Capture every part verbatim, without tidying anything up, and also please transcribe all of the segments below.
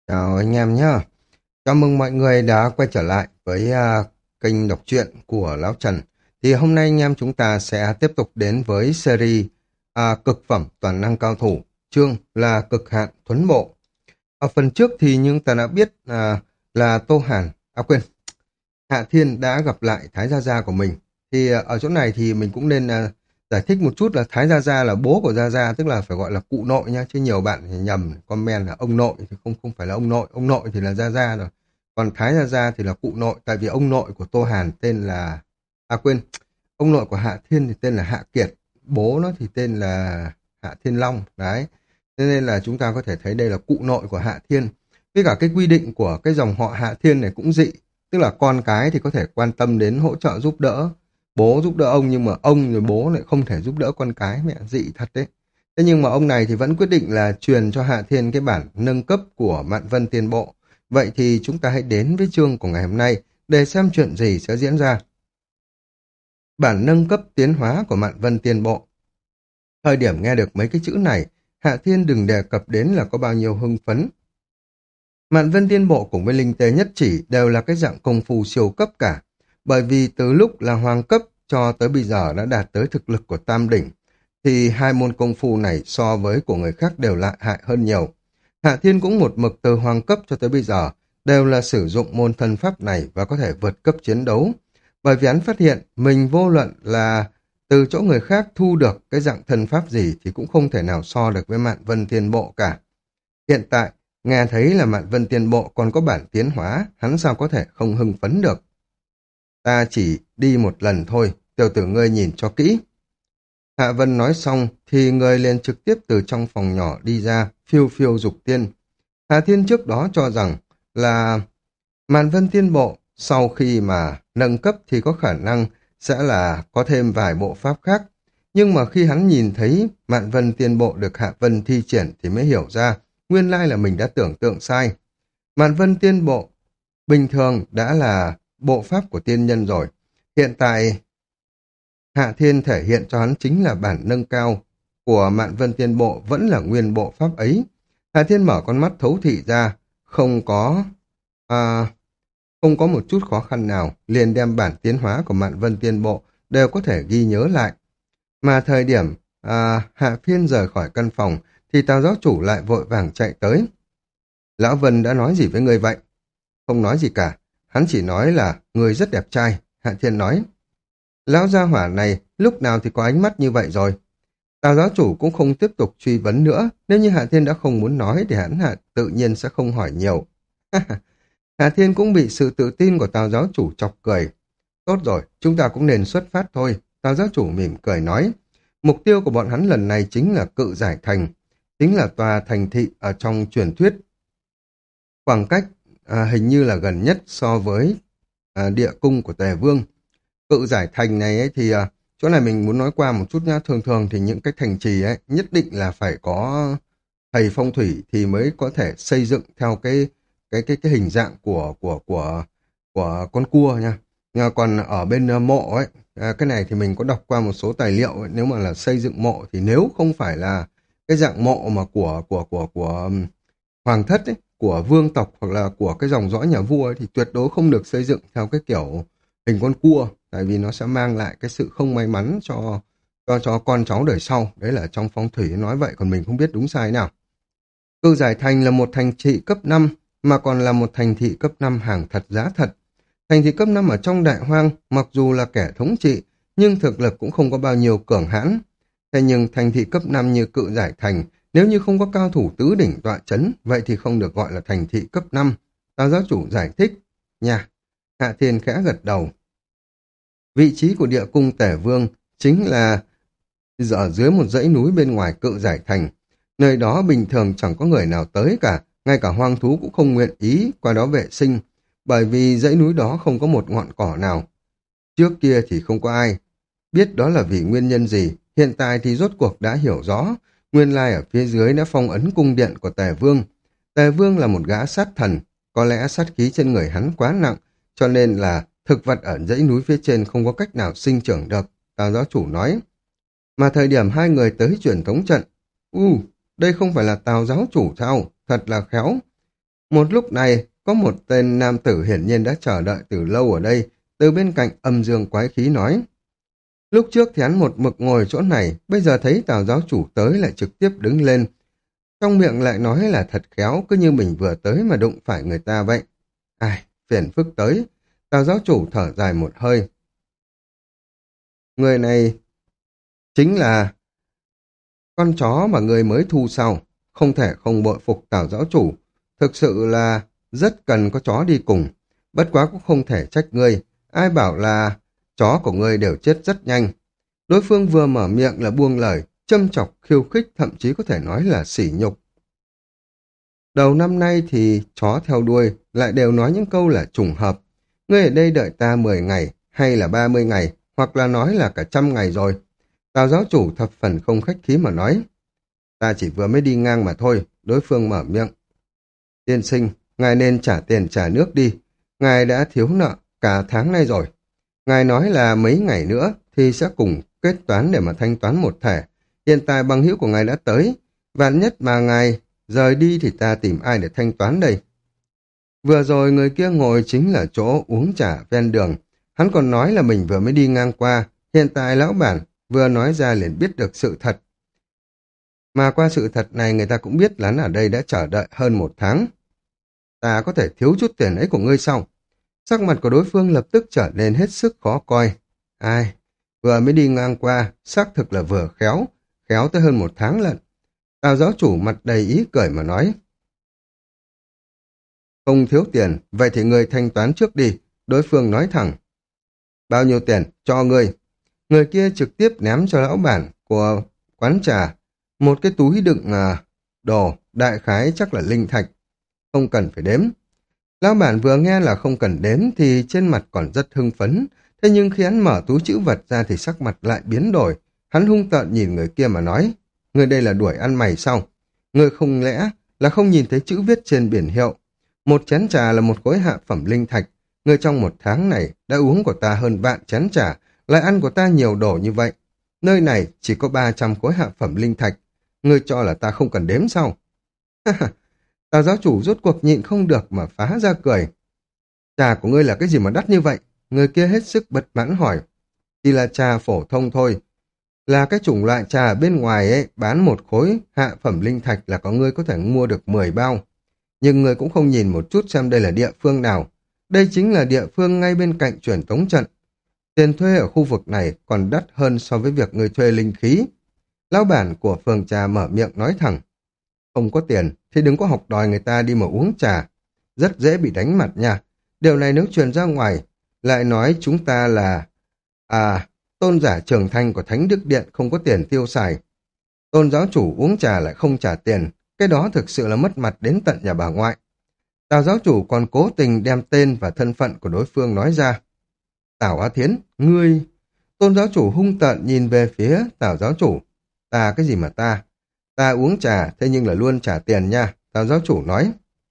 Chào anh em nhé. Chào mừng mọi người đã quay trở lại với à, kênh đọc truyện của Lão Trần. Thì hôm nay anh em chúng ta sẽ tiếp tục đến với series à, cực phẩm toàn năng cao thủ, chương là cực hạn thuấn bộ. Ở phần trước thì chúng ta đã biết à, là Tô Hàn, à quên, Hạ Thiên đã gặp lại Thái Gia Gia của mình. Thì à, ở chỗ này thì mình cũng nên à, giải thích một chút là Thái Gia Gia là bố của Gia Gia, tức là phải gọi là cụ nội nha, chứ nhiều bạn thì nhầm comment là ông nội thì không không phải là ông nội, ông nội thì là Gia Gia rồi. Còn Thái Gia Gia thì là cụ nội, tại vì ông nội của Tô Hàn tên là à quên, ông nội của Hạ Thiên thì tên là Hạ Kiệt, bố nó thì tên là Hạ Thiên Long, đấy. Thế nên là chúng ta có thể thấy đây là cụ nội của Hạ Thiên. Với cả cái quy định của cái dòng họ Hạ Thiên này cũng dị. Tức là con cái thì có thể quan tâm đến hỗ trợ giúp đỡ, bố giúp đỡ ông nhưng mà ông rồi bố lại không thể giúp đỡ con cái, mẹ dị thật đấy. Thế nhưng mà ông này thì vẫn quyết định là truyền cho Hạ Thiên cái bản nâng cấp của Mạn Vân Tiên Bộ. Vậy thì chúng ta hãy đến với chương của ngày hôm nay để xem chuyện gì sẽ diễn ra. Bản nâng cấp tiến hóa của Mạn Vân Tiên Bộ. Thời điểm nghe được mấy cái chữ này, Hạ Thiên đừng đề cập đến là có bao nhiêu hưng phấn. Mạn Vân Tiên Bộ cùng với Linh Tế Nhất Chỉ đều là cái dạng công phu siêu cấp cả, bởi vì từ lúc là hoàng cấp cho tới bây giờ đã đạt tới thực lực của tam đỉnh, thì hai môn công phu này so với của người khác đều lợi hại hơn nhiều. Hạ Thiên cũng một mực từ hoàng cấp cho tới bây giờ đều là sử dụng môn thân pháp này và có thể vượt cấp chiến đấu, bởi vì hắn phát hiện mình vô luận là từ chỗ người khác thu được cái dạng thân pháp gì thì cũng không thể nào so được với Mạn Vân Tiên Bộ cả. Hiện tại, nghe thấy là Mạn Vân Tiên Bộ còn có bản tiến hóa, hắn sao có thể không hưng phấn được. Ta chỉ đi một lần thôi, tiểu tử ngươi nhìn cho kỹ. Hạ Vân nói xong thì người liền trực tiếp từ trong phòng nhỏ đi ra, phiêu phiêu dục tiên. Hà Thiên trước đó cho rằng là Mạn Vân Tiên Bộ sau khi mà nâng cấp thì có khả năng sẽ là có thêm vài bộ pháp khác. Nhưng mà khi hắn nhìn thấy Mạn Vân Tiên Bộ được Hạ Vân thi triển thì mới hiểu ra nguyên lai là mình đã tưởng tượng sai. Mạn Vân Tiên Bộ bình thường đã là bộ pháp của tiên nhân rồi. Hiện tại Hạ Thiên thể hiện cho hắn chính là bản nâng cao của Mạn Vân Tiên Bộ vẫn là nguyên bộ pháp ấy. Hạ Thiên mở con mắt thấu thị ra, không có à, không có một chút khó khăn nào, liền đem bản tiến hóa của Mạn Vân Tiên Bộ đều có thể ghi nhớ lại. Mà thời điểm à, Hạ Phiên rời khỏi căn phòng thì Tào giáo chủ lại vội vàng chạy tới. Lão Vân đã nói gì với người vậy? Không nói gì cả, hắn chỉ nói là người rất đẹp trai, Hạ Thiên nói. Lão gia hỏa này lúc nào thì có ánh mắt như vậy rồi. Tào giáo chủ cũng không tiếp tục truy vấn nữa, nếu như Hạ Thiên đã không muốn nói thì hắn hạ tự nhiên sẽ không hỏi nhiều. Hạ Thiên cũng bị sự tự tin của Tào giáo chủ chọc cười. Tốt rồi, chúng ta cũng nên xuất phát thôi. Tào giáo chủ mỉm cười nói. Mục tiêu của bọn hắn lần này chính là Cự Giải Thành, chính là tòa thành thị ở trong truyền thuyết. Khoảng cách à, hình như là gần nhất so với à, địa cung của Tề Vương. Cự Giải Thành này ấy, thì à, chỗ này mình muốn nói qua một chút nhá. Thường thường thì những cái thành trì ấy nhất định là phải có thầy phong thủy thì mới có thể xây dựng theo cái cái cái cái hình dạng của của của của con cua nha. À, còn ở bên uh, mộ ấy, à, cái này thì mình có đọc qua một số tài liệu ấy, nếu mà là xây dựng mộ thì nếu không phải là cái dạng mộ mà của của của của um, hoàng thất ấy, của vương tộc hoặc là của cái dòng dõi nhà vua ấy, thì tuyệt đối không được xây dựng theo cái kiểu hình con cua, tại vì nó sẽ mang lại cái sự không may mắn cho cho cho con cháu đời sau. Đấy là trong phong thủy nói vậy, còn mình không biết đúng sai nào. Cự Giải Thành là một thành thị cấp năm mà còn là một thành thị cấp năm hàng thật giá thật. Thành thị cấp năm ở trong đại hoang, mặc dù là kẻ thống trị, nhưng thực lực cũng không có bao nhiêu cường hãn. Thế nhưng thành thị cấp năm như Cự Giải Thành, nếu như không có cao thủ tứ đỉnh tọa chấn, vậy thì không được gọi là thành thị cấp năm. Tào giáo chủ giải thích. Nha, Hạ Thiên khẽ gật đầu. Vị trí của địa cung Tể Vương chính là ở dưới một dãy núi bên ngoài Cự Giải Thành. Nơi đó bình thường chẳng có người nào tới cả, ngay cả hoang thú cũng không nguyện ý qua đó vệ sinh, bởi vì dãy núi đó không có một ngọn cỏ nào. Trước kia thì không có ai biết đó là vì nguyên nhân gì, hiện tại thì rốt cuộc đã hiểu rõ, nguyên lai ở phía dưới đã phong ấn cung điện của Tề Vương. Tề Vương là một gã sát thần, có lẽ sát khí trên người hắn quá nặng, cho nên là thực vật ở dãy núi phía trên không có cách nào sinh trưởng được, Tào giáo chủ nói. Mà thời điểm hai người tới truyền thống trận, u, đây không phải là Tào giáo chủ sao, thật là khéo. Một lúc này, có một tên nam tử hiển nhiên đã chờ đợi từ lâu ở đây, từ bên cạnh âm dương quái khí nói. Lúc trước thì hắn một mực ngồi chỗ này, bây giờ thấy Tào giáo chủ tới lại trực tiếp đứng lên. Trong miệng lại nói là thật khéo, cứ như mình vừa tới mà đụng phải người ta vậy. Ai, phiền phức tới. Tào giáo chủ thở dài một hơi. Người này chính là con chó mà người mới thu sau. Không thể không bội phục Tào giáo chủ. Thực sự là rất cần có chó đi cùng. Bất quá cũng không thể trách ngươi. Ai bảo là chó của ngươi đều chết rất nhanh. Đối phương vừa mở miệng là buông lời, châm chọc, khiêu khích, thậm chí có thể nói là sỉ nhục. Đầu năm nay thì chó theo đuôi lại đều nói những câu là trùng hợp. Ngươi ở đây đợi ta mười ngày, hay là ba mươi ngày, hoặc là nói là cả trăm ngày rồi. Tào giáo chủ thập phần không khách khí mà nói. Ta chỉ vừa mới đi ngang mà thôi, đối phương mở miệng. Tiên sinh, ngài nên trả tiền trả nước đi. Ngài đã thiếu nợ cả tháng nay rồi. Ngài nói là mấy ngày nữa thì sẽ cùng kết toán để mà thanh toán một thể. Hiện tại bằng hữu của ngài đã tới. Vạn nhất mà ngài rời đi thì ta tìm ai để thanh toán đây. Vừa rồi người kia ngồi chính là chỗ uống trà ven đường. Hắn còn nói là mình vừa mới đi ngang qua. Hiện tại lão bản vừa nói ra liền biết được sự thật. Mà qua sự thật này người ta cũng biết là hắn ở đây đã chờ đợi hơn một tháng. Ta có thể thiếu chút tiền ấy của ngươi sau. Sắc mặt của đối phương lập tức trở nên hết sức khó coi. Ai? Vừa mới đi ngang qua, xác thực là vừa khéo, khéo tới hơn một tháng lận. Tào giáo chủ mặt đầy ý cười mà nói. Không thiếu tiền, vậy thì người thanh toán trước đi, đối phương nói thẳng. Bao nhiêu tiền? Cho ngươi. Người kia trực tiếp ném cho lão bản của quán trà một cái túi đựng à, đồ, đại khái chắc là linh thạch. Không cần phải đếm. Lão bản vừa nghe là không cần đếm thì trên mặt còn rất hưng phấn. Thế nhưng khi hắn mở túi chữ vật ra thì sắc mặt lại biến đổi. Hắn hung tợn nhìn người kia mà nói. Người đây là đuổi ăn mày sao? Người không lẽ là không nhìn thấy chữ viết trên biển hiệu. Một chén trà là một khối hạ phẩm linh thạch. Người trong một tháng này đã uống của ta hơn vạn chén trà, lại ăn của ta nhiều đồ như vậy. Nơi này chỉ có ba trăm khối hạ phẩm linh thạch. Người cho là ta không cần đếm sao? Tào giáo chủ rốt cuộc nhịn không được mà phá ra cười. Trà của ngươi là cái gì mà đắt như vậy? Người kia hết sức bật mãn hỏi. Chỉ là trà phổ thông thôi. Là cái chủng loại trà ở bên ngoài ấy, bán một khối hạ phẩm linh thạch là có ngươi có thể mua được mười bao. Nhưng người cũng không nhìn một chút xem đây là địa phương nào. Đây chính là địa phương ngay bên cạnh truyền tống trận. Tiền thuê ở khu vực này còn đắt hơn so với việc người thuê linh khí. Lão bản của phường trà mở miệng nói thẳng. Không có tiền thì đừng có học đòi người ta đi mà uống trà. Rất dễ bị đánh mặt nha. Điều này nếu truyền ra ngoài, lại nói chúng ta là... À, tôn giả Trường Thanh của Thánh Đức Điện không có tiền tiêu xài. Tôn giáo chủ uống trà lại không trả tiền. Cái đó thực sự là mất mặt đến tận nhà bà ngoại. Tào giáo chủ còn cố tình đem tên và thân phận của đối phương nói ra. Tào Á Thiến, ngươi... Tôn giáo chủ hung tợn nhìn về phía Tào giáo chủ. Ta cái gì mà ta? Ta uống trà, thế nhưng là luôn trả tiền nha. Tào giáo chủ nói.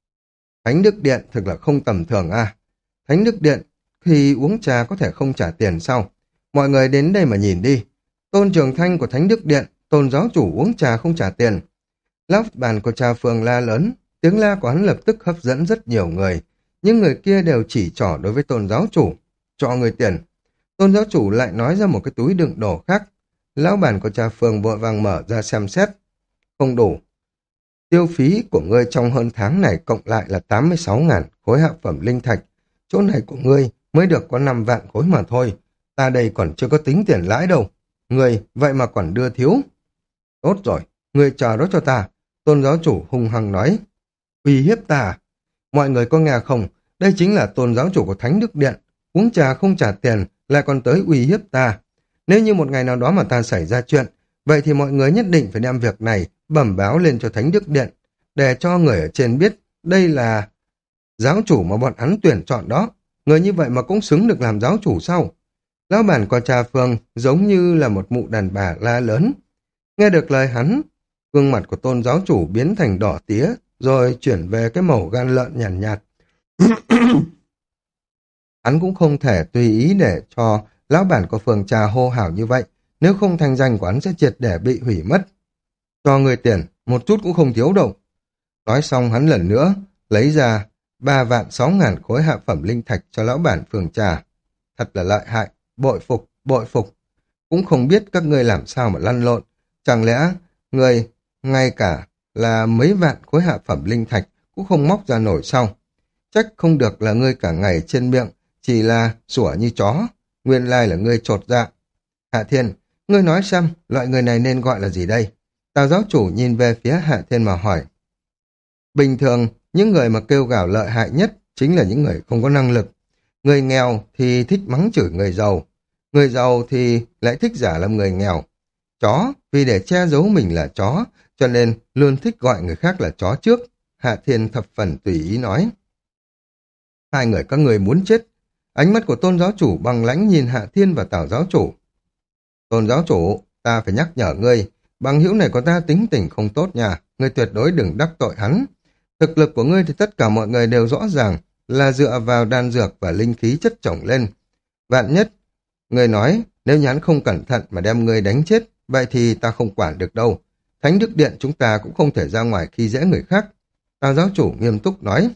Thánh Đức Điện thực là không tầm thường à. Thánh Đức Điện, khi uống trà có thể không trả tiền sao? Mọi người đến đây mà nhìn đi. Tôn Trường Thanh của Thánh Đức Điện, tôn giáo chủ uống trà không trả tiền. Lão bàn của trà phường la lớn, tiếng la của hắn lập tức hấp dẫn rất nhiều người. Những người kia đều chỉ trỏ đối với tôn giáo chủ. Cho người tiền. Tôn giáo chủ lại nói ra một cái túi đựng đồ khác. Lão bản của trà phường vội vàng mở ra xem xét. Không đủ. Tiêu phí của ngươi trong hơn tháng này cộng lại là tám mươi sáu ngàn khối hạ phẩm linh thạch. Chỗ này của ngươi mới được có năm vạn khối mà thôi. Ta đây còn chưa có tính tiền lãi đâu. Ngươi vậy mà còn đưa thiếu. Tốt rồi, ngươi chờ đó cho ta. Tôn giáo chủ hung hăng nói. Uy hiếp ta. Mọi người có nghe không? Đây chính là tôn giáo chủ của Thánh Đức Điện. Uống trà không trả tiền lại còn tới uy hiếp ta. Nếu như một ngày nào đó mà ta xảy ra chuyện, vậy thì mọi người nhất định phải đem việc này bẩm báo lên cho Thánh Đức Điện, để cho người ở trên biết đây là giáo chủ mà bọn hắn tuyển chọn đó. Người như vậy mà cũng xứng được làm giáo chủ sao? Lão bản của trà phường giống như là một mụ đàn bà la lớn. Nghe được lời hắn, gương mặt của tôn giáo chủ biến thành đỏ tía, rồi chuyển về cái màu gan lợn nhàn nhạt, nhạt. Hắn cũng không thể tùy ý để cho lão bản của phường trà hô hào như vậy, nếu không thanh danh của hắn sẽ triệt để bị hủy mất. Cho người tiền, một chút cũng không thiếu đâu. Nói xong hắn lần nữa lấy ra ba vạn sáu ngàn khối hạ phẩm linh thạch cho lão bản phường trà. Thật là lợi hại, bội phục, bội phục. Cũng không biết các ngươi làm sao mà lăn lộn. Chẳng lẽ ngươi ngay cả là mấy vạn khối hạ phẩm linh thạch cũng không móc ra nổi sao? Trách không được là ngươi cả ngày trên miệng chỉ là sủa như chó. Nguyên lai là ngươi chột dạ. Hạ Thiên, ngươi nói xem loại người này nên gọi là gì đây? Tào giáo chủ nhìn về phía Hạ Thiên mà hỏi. Bình thường, những người mà kêu gào lợi hại nhất chính là những người không có năng lực. Người nghèo thì thích mắng chửi người giàu. Người giàu thì lại thích giả làm người nghèo. Chó, vì để che giấu mình là chó, cho nên luôn thích gọi người khác là chó trước. Hạ Thiên thập phần tùy ý nói. Hai người các người muốn chết. Ánh mắt của Tôn giáo chủ bằng lãnh nhìn Hạ Thiên và Tào giáo chủ. Tôn giáo chủ, ta phải nhắc nhở ngươi, bằng hữu này của ta tính tình không tốt nha, ngươi tuyệt đối đừng đắc tội hắn. Thực lực của ngươi thì tất cả mọi người đều rõ ràng là dựa vào đan dược và linh khí chất chồng lên. Vạn nhất, ngươi nói nếu như hắn không cẩn thận mà đem ngươi đánh chết, vậy thì ta không quản được đâu. Thánh Đức Điện chúng ta cũng không thể ra ngoài khi dễ người khác. Tào giáo chủ nghiêm túc nói.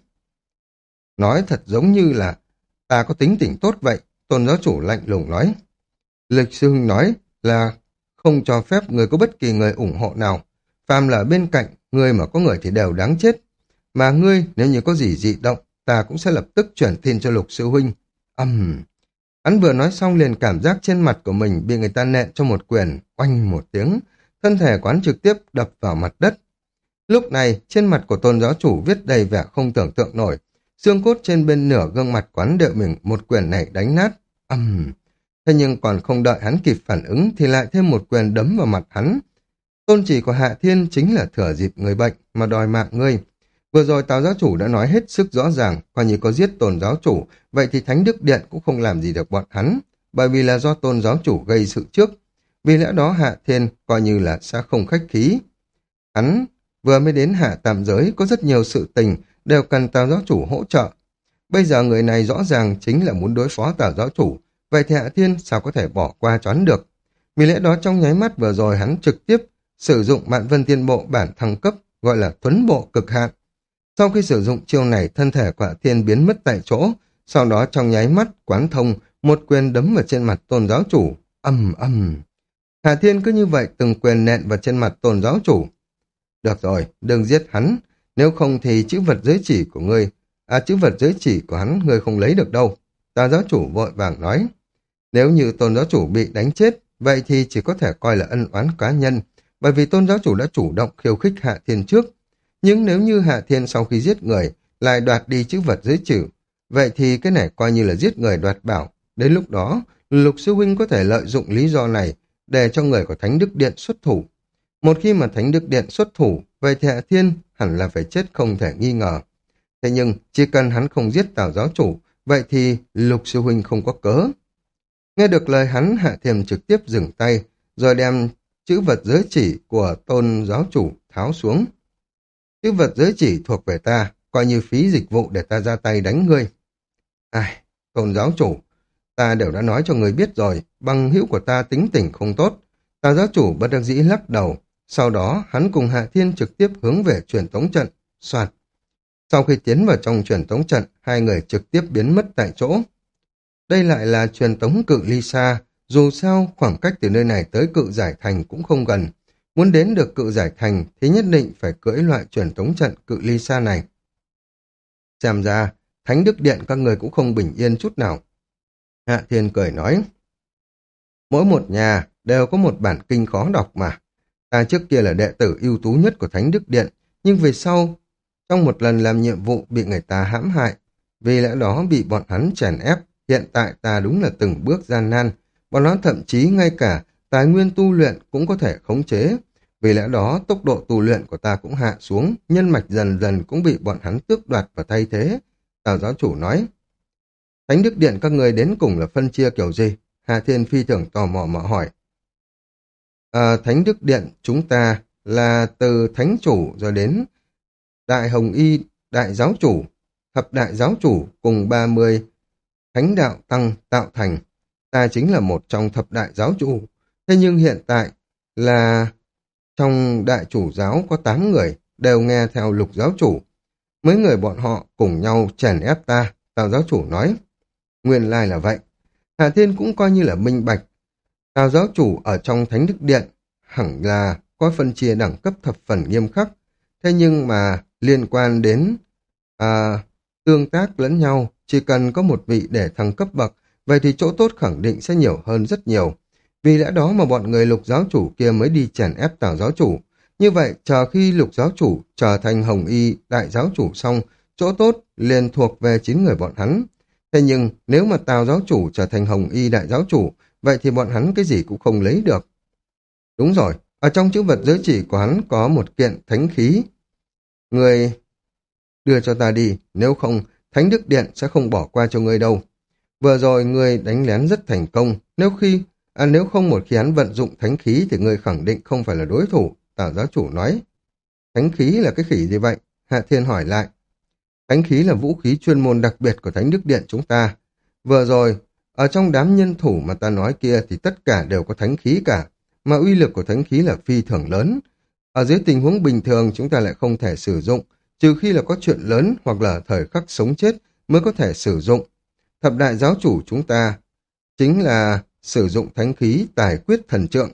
Nói thật giống như là ta có tính tình tốt vậy, Tôn giáo chủ lạnh lùng nói. Lịch sư huynh nói là không cho phép người có bất kỳ người ủng hộ nào. Phàm là bên cạnh, người mà có người thì đều đáng chết. Mà ngươi, nếu như có gì dị động, ta cũng sẽ lập tức chuyển tin cho Lục sư huynh. Âm... Uhm. Hắn vừa nói xong liền cảm giác trên mặt của mình bị người ta nện cho một quyền, oanh một tiếng. Thân thể quán trực tiếp đập vào mặt đất. Lúc này, trên mặt của Tôn giáo chủ viết đầy vẻ không tưởng tượng nổi. Xương cốt trên bên nửa gương mặt quán đều mình một quyền này đánh nát. Âm... Uhm. Thế nhưng còn không đợi hắn kịp phản ứng thì lại thêm một quyền đấm vào mặt hắn. Tôn chỉ của Hạ Thiên chính là thừa dịp người bệnh mà đòi mạng ngươi. Vừa rồi Tào giáo chủ đã nói hết sức rõ ràng, coi như có giết Tôn giáo chủ, vậy thì Thánh Đức Điện cũng không làm gì được bọn hắn, bởi vì là do Tôn giáo chủ gây sự trước. Vì lẽ đó Hạ Thiên coi như là sẽ không khách khí. Hắn vừa mới đến Hạ Tam Giới, có rất nhiều sự tình đều cần Tào giáo chủ hỗ trợ. Bây giờ người này rõ ràng chính là muốn đối phó Tào giáo chủ, vậy thì Hạ Thiên sao có thể bỏ qua choán được. Vì lẽ đó trong nháy mắt vừa rồi hắn trực tiếp sử dụng Mạn Vân Tiên Bộ bản thăng cấp, gọi là Thuấn Bộ cực hạn. Sau khi sử dụng chiêu này, thân thể của Hạ Thiên biến mất tại chỗ, sau đó trong nháy mắt quán thông, một quyền đấm vào trên mặt Tôn giáo chủ. Ầm ầm. Hạ Thiên cứ như vậy từng quyền nện vào trên mặt Tôn giáo chủ. Được rồi, đừng giết hắn, nếu không thì chữ vật giới chỉ của ngươi, à chữ vật giới chỉ của hắn ngươi không lấy được đâu. Tà giáo chủ vội vàng nói. Nếu như Tôn giáo chủ bị đánh chết, vậy thì chỉ có thể coi là ân oán cá nhân, bởi vì Tôn giáo chủ đã chủ động khiêu khích Hạ Thiên trước. Nhưng nếu như Hạ Thiên sau khi giết người lại đoạt đi chữ vật giới chỉ, vậy thì cái này coi như là giết người đoạt bảo. Đến lúc đó, Lục sư huynh có thể lợi dụng lý do này để cho người của Thánh Đức Điện xuất thủ. Một khi mà Thánh Đức Điện xuất thủ, vậy thì Hạ Thiên hẳn là phải chết không thể nghi ngờ. Thế nhưng, chỉ cần hắn không giết Tào giáo chủ, vậy thì Lục sư huynh không có cớ. Nghe được lời hắn, Hạ Thiên trực tiếp dừng tay, rồi đem chữ vật giới chỉ của Tôn giáo chủ tháo xuống. Chữ vật giới chỉ thuộc về ta, coi như phí dịch vụ để ta ra tay đánh ngươi. Ai, Tôn giáo chủ, ta đều đã nói cho người biết rồi, bằng hữu của ta tính tình không tốt. Tào giáo chủ bất đắc dĩ lắc đầu, sau đó hắn cùng Hạ Thiên trực tiếp hướng về truyền tống trận, soạt. Sau khi tiến vào trong truyền tống trận, hai người trực tiếp biến mất tại chỗ. Đây lại là truyền tống cự ly xa, dù sao khoảng cách từ nơi này tới cự giải thành cũng không gần. Muốn đến được cự giải thành thì nhất định phải cưỡi loại truyền tống trận cự ly xa này. Xem ra, Thánh Đức Điện các người cũng không bình yên chút nào. Hạ Thiên cười nói, mỗi một nhà đều có một bản kinh khó đọc mà. Ta trước kia là đệ tử ưu tú nhất của Thánh Đức Điện, nhưng về sau, trong một lần làm nhiệm vụ bị người ta hãm hại, vì lẽ đó bị bọn hắn chèn ép. Hiện tại ta đúng là từng bước gian nan, bọn nó thậm chí ngay cả tài nguyên tu luyện cũng có thể khống chế. Vì lẽ đó tốc độ tu luyện của ta cũng hạ xuống, nhân mạch dần dần cũng bị bọn hắn tước đoạt và thay thế. Tào giáo chủ nói, Thánh Đức Điện các người đến cùng là phân chia kiểu gì? Hà Thiên phi thường tò mò mà hỏi. À, Thánh Đức Điện chúng ta là từ Thánh Chủ rồi đến Đại Hồng Y, Đại Giáo Chủ, Thập Đại Giáo Chủ cùng ba mươi Thánh Đạo Tăng tạo thành. Ta chính là một trong Thập Đại Giáo Chủ. Thế nhưng hiện tại là trong Đại Chủ Giáo có tám người đều nghe theo Lục Giáo Chủ. Mấy người bọn họ cùng nhau chèn ép ta, Tào giáo chủ nói. Nguyên lai là vậy. Hạ Thiên cũng coi như là minh bạch. Tào giáo chủ ở trong Thánh Đức Điện hẳn là có phân chia đẳng cấp thập phần nghiêm khắc. Thế nhưng mà liên quan đến à, tương tác lẫn nhau, chỉ cần có một vị để thăng cấp bậc, vậy thì chỗ tốt khẳng định sẽ nhiều hơn rất nhiều. Vì lẽ đó mà bọn người Lục giáo chủ kia mới đi chèn ép Tào giáo chủ. Như vậy, chờ khi Lục giáo chủ trở thành Hồng Y đại giáo chủ xong, chỗ tốt liền thuộc về chín người bọn hắn. Thế nhưng, nếu mà Tào giáo chủ trở thành Hồng Y đại giáo chủ, vậy thì bọn hắn cái gì cũng không lấy được. Đúng rồi, ở trong chữ vật giới chỉ của hắn có một kiện thánh khí. Người đưa cho ta đi, nếu không, Thánh Đức Điện sẽ không bỏ qua cho ngươi đâu. Vừa rồi ngươi đánh lén rất thành công, nếu khi à, nếu không một khi hắn vận dụng thánh khí thì ngươi khẳng định không phải là đối thủ, Tào giáo chủ nói. Thánh khí là cái khỉ gì vậy? Hạ Thiên hỏi lại. Thánh khí là vũ khí chuyên môn đặc biệt của Thánh Đức Điện chúng ta. Vừa rồi, ở trong đám nhân thủ mà ta nói kia thì tất cả đều có thánh khí cả, mà uy lực của thánh khí là phi thường lớn. Ở dưới tình huống bình thường chúng ta lại không thể sử dụng, trừ khi là có chuyện lớn hoặc là thời khắc sống chết mới có thể sử dụng. Thập đại giáo chủ chúng ta chính là sử dụng thánh khí tài quyết thần trượng.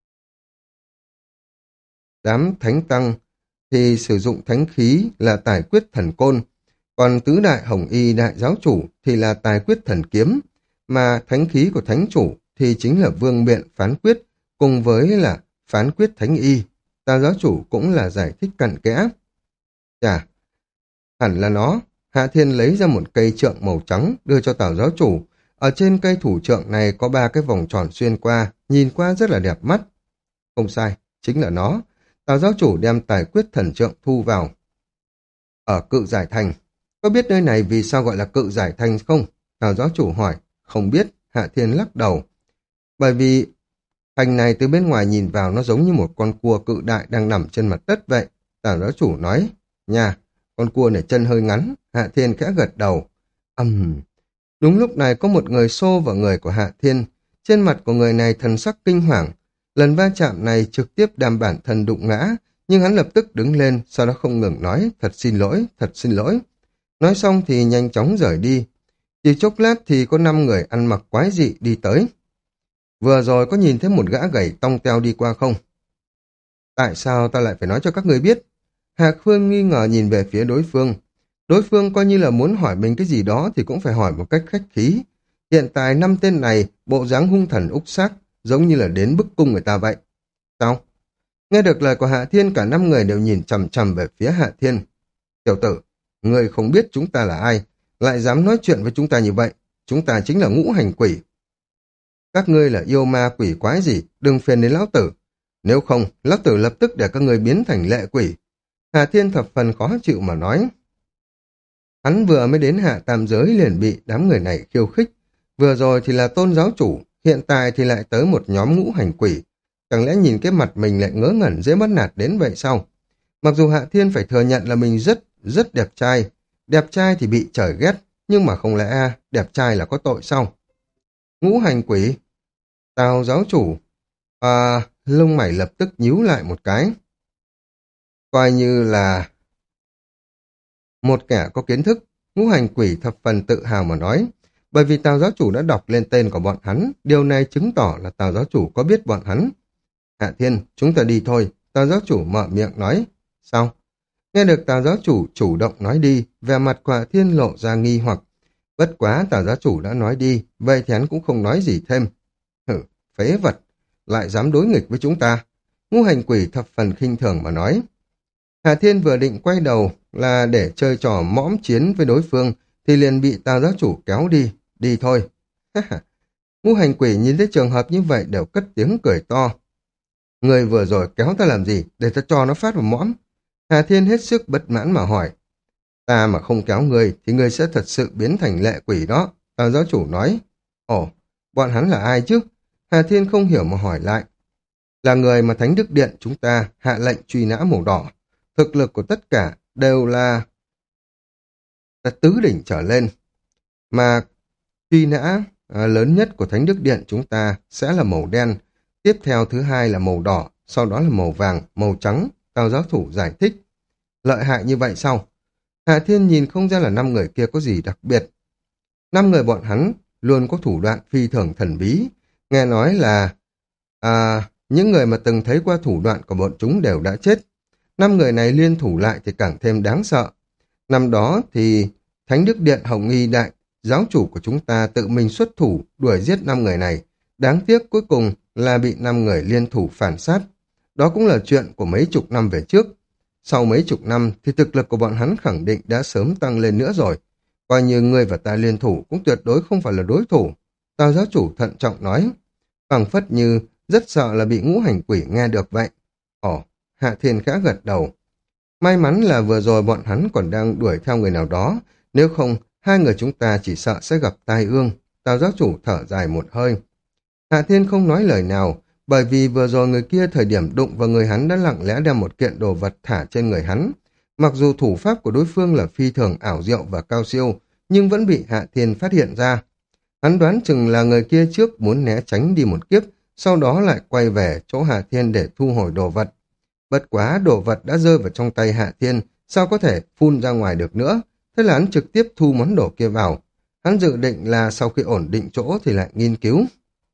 Đám thánh tăng thì sử dụng thánh khí là tài quyết thần côn, còn tứ đại hồng y đại giáo chủ thì là tài quyết thần kiếm, mà thánh khí của thánh chủ thì chính là vương miện phán quyết, cùng với là phán quyết thánh y. Tào giáo chủ cũng là giải thích cặn kẽ. Chà, hẳn là nó. Hạ Thiên lấy ra một cây trượng màu trắng đưa cho Tào giáo chủ. Ở trên cây thủ trượng này có ba cái vòng tròn xuyên qua, nhìn qua rất là đẹp mắt. Không sai, chính là nó. Tào giáo chủ đem tài quyết thần trượng thu vào. Ở Cự Giải Thành, có biết nơi này vì sao gọi là Cự Giải Thành không? Tào giáo chủ hỏi. Không biết, Hạ Thiên lắc đầu. Bởi vì thành này từ bên ngoài nhìn vào nó giống như một con cua cự đại đang nằm trên mặt đất vậy. Tào giáo chủ nói. Nha, con cua này chân hơi ngắn. Hạ Thiên khẽ gật đầu. Ầm. Uhm. Đúng lúc này có một người xô vào người của Hạ Thiên. Trên mặt của người này thần sắc kinh hoàng. Lần va chạm này trực tiếp đem bản thân đụng ngã, nhưng hắn lập tức đứng lên, sau đó không ngừng nói, thật xin lỗi, thật xin lỗi. Nói xong thì nhanh chóng rời đi. Chỉ chốc lát thì có năm người ăn mặc quái dị đi tới. Vừa rồi có nhìn thấy một gã gầy tong teo đi qua không? Tại sao ta lại phải nói cho các người biết? Hạc Phương nghi ngờ nhìn về phía đối phương. Đối phương coi như là muốn hỏi mình cái gì đó thì cũng phải hỏi một cách khách khí. Hiện tại năm tên này, bộ dáng hung thần úc sắc, giống như là đến bức cung người ta vậy. Sao? Nghe được lời của Hạ Thiên, cả năm người đều nhìn chằm chằm về phía Hạ Thiên. Tiểu tử, người không biết chúng ta là ai, lại dám nói chuyện với chúng ta như vậy. Chúng ta chính là ngũ hành quỷ. Các ngươi là yêu ma quỷ quái gì, đừng phiền đến lão tử. Nếu không, lão tử lập tức để các ngươi biến thành lệ quỷ. Hạ Thiên thập phần khó chịu mà nói. Hắn vừa mới đến hạ tam giới liền bị đám người này khiêu khích. Vừa rồi thì là tôn giáo chủ, hiện tại thì lại tới một nhóm ngũ hành quỷ. Chẳng lẽ nhìn cái mặt mình lại ngớ ngẩn dễ bắt nạt đến vậy sao? Mặc dù Hạ Thiên phải thừa nhận là mình rất, rất đẹp trai. Đẹp trai thì bị trời ghét, nhưng mà không lẽ đẹp trai là có tội sao? Ngũ hành quỷ? Tào giáo chủ? À, lông mày lập tức nhíu lại một cái. Coi như là một kẻ có kiến thức, ngũ hành quỷ thập phần tự hào mà nói. Bởi vì Tào giáo chủ đã đọc lên tên của bọn hắn, điều này chứng tỏ là Tào giáo chủ có biết bọn hắn. Hạ Thiên, chúng ta đi thôi, Tào giáo chủ mở miệng nói. Sao? Nghe được Tào giáo chủ chủ động nói đi, vẻ mặt của Hạ Thiên lộ ra nghi hoặc. Bất quá Tào giáo chủ đã nói đi, vậy thì hắn cũng không nói gì thêm. Hử, phế vật, lại dám đối nghịch với chúng ta. Ngũ hành quỷ thập phần khinh thường mà nói. Hạ Thiên vừa định quay đầu là để chơi trò mõm chiến với đối phương, thì liền bị Tào giáo chủ kéo đi. Đi thôi. Ngũ hành quỷ nhìn thấy trường hợp như vậy đều cất tiếng cười to. Người vừa rồi kéo ta làm gì, để ta cho nó phát vào mõm. Hà Thiên hết sức bất mãn mà hỏi. Ta mà không kéo người thì người sẽ thật sự biến thành lệ quỷ đó. Tào giáo chủ nói. Ồ, bọn hắn là ai chứ? Hà Thiên không hiểu mà hỏi lại. Là người mà Thánh Đức Điện chúng ta hạ lệnh truy nã màu đỏ. Thực lực của tất cả đều là tứ đỉnh trở lên. Mà truy nã à, lớn nhất của Thánh Đức Điện chúng ta sẽ là màu đen. Tiếp theo thứ hai là màu đỏ, sau đó là màu vàng, màu trắng. Tào giáo thủ giải thích. Lợi hại như vậy sao? Hạ Thiên nhìn không ra là năm người kia có gì đặc biệt. Năm người bọn hắn luôn có thủ đoạn phi thường thần bí. Nghe nói là à, những người mà từng thấy qua thủ đoạn của bọn chúng đều đã chết. Năm người này liên thủ lại thì càng thêm đáng sợ. Năm đó thì Thánh Đức Điện Hồng Nghi Đại, giáo chủ của chúng ta tự mình xuất thủ đuổi giết năm người này. Đáng tiếc cuối cùng là bị năm người liên thủ phản sát. Đó cũng là chuyện của mấy chục năm về trước. Sau mấy chục năm thì thực lực của bọn hắn khẳng định đã sớm tăng lên nữa rồi. Coi như ngươi và ta liên thủ cũng tuyệt đối không phải là đối thủ. Tào giáo chủ thận trọng nói. Phảng phất như rất sợ là bị ngũ hành quỷ nghe được vậy. Ồ, Hạ Thiên khẽ gật đầu. May mắn là vừa rồi bọn hắn còn đang đuổi theo người nào đó. Nếu không, hai người chúng ta chỉ sợ sẽ gặp tai ương. Tào giáo chủ thở dài một hơi. Hạ Thiên không nói lời nào, bởi vì vừa rồi người kia thời điểm đụng vào người hắn đã lặng lẽ đem một kiện đồ vật thả trên người hắn. Mặc dù thủ pháp của đối phương là phi thường ảo diệu và cao siêu, nhưng vẫn bị Hạ Thiên phát hiện ra. Hắn đoán chừng là người kia trước muốn né tránh đi một kiếp, sau đó lại quay về chỗ Hạ Thiên để thu hồi đồ vật. Bất quá đồ vật đã rơi vào trong tay Hạ Thiên, sao có thể phun ra ngoài được nữa, thế là hắn trực tiếp thu món đồ kia vào. Hắn dự định là sau khi ổn định chỗ thì lại nghiên cứu.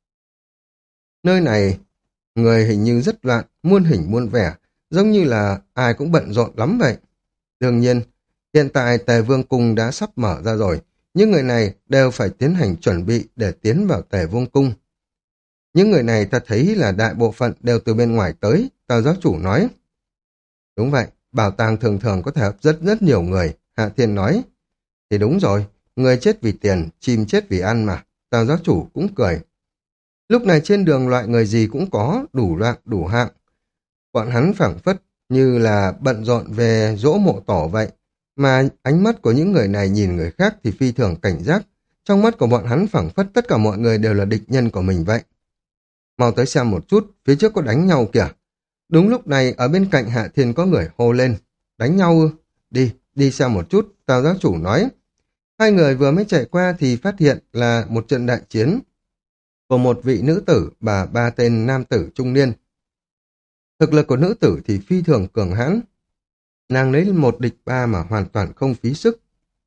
Nơi này, người hình như rất loạn, muôn hình muôn vẻ, giống như là ai cũng bận rộn lắm vậy. Đương nhiên, hiện tại Tề Vương Cung đã sắp mở ra rồi, những người này đều phải tiến hành chuẩn bị để tiến vào Tề Vương Cung. Những người này ta thấy là đại bộ phận đều từ bên ngoài tới, Tào giáo chủ nói. Đúng vậy, bảo tàng thường thường có thể hấp rất rất nhiều người, Hạ Thiên nói. Thì đúng rồi, người chết vì tiền, chim chết vì ăn mà, Tào giáo chủ cũng cười. Lúc này trên đường loại người gì cũng có, đủ loạn, đủ hạng. Bọn hắn phảng phất như là bận rộn về dỗ mộ tổ vậy, mà ánh mắt của những người này nhìn người khác thì phi thường cảnh giác. Trong mắt của bọn hắn phảng phất tất cả mọi người đều là địch nhân của mình vậy. Mau tới xem một chút, phía trước có đánh nhau kìa. Đúng lúc này ở bên cạnh Hạ Thiên có người hô lên. Đánh nhau ư? Đi, đi xem một chút, Tào giáo chủ nói. Hai người vừa mới chạy qua thì phát hiện là một trận đại chiến của một vị nữ tử và ba tên nam tử trung niên. Thực lực của nữ tử thì phi thường cường hãn. Nàng lấy một địch ba mà hoàn toàn không phí sức.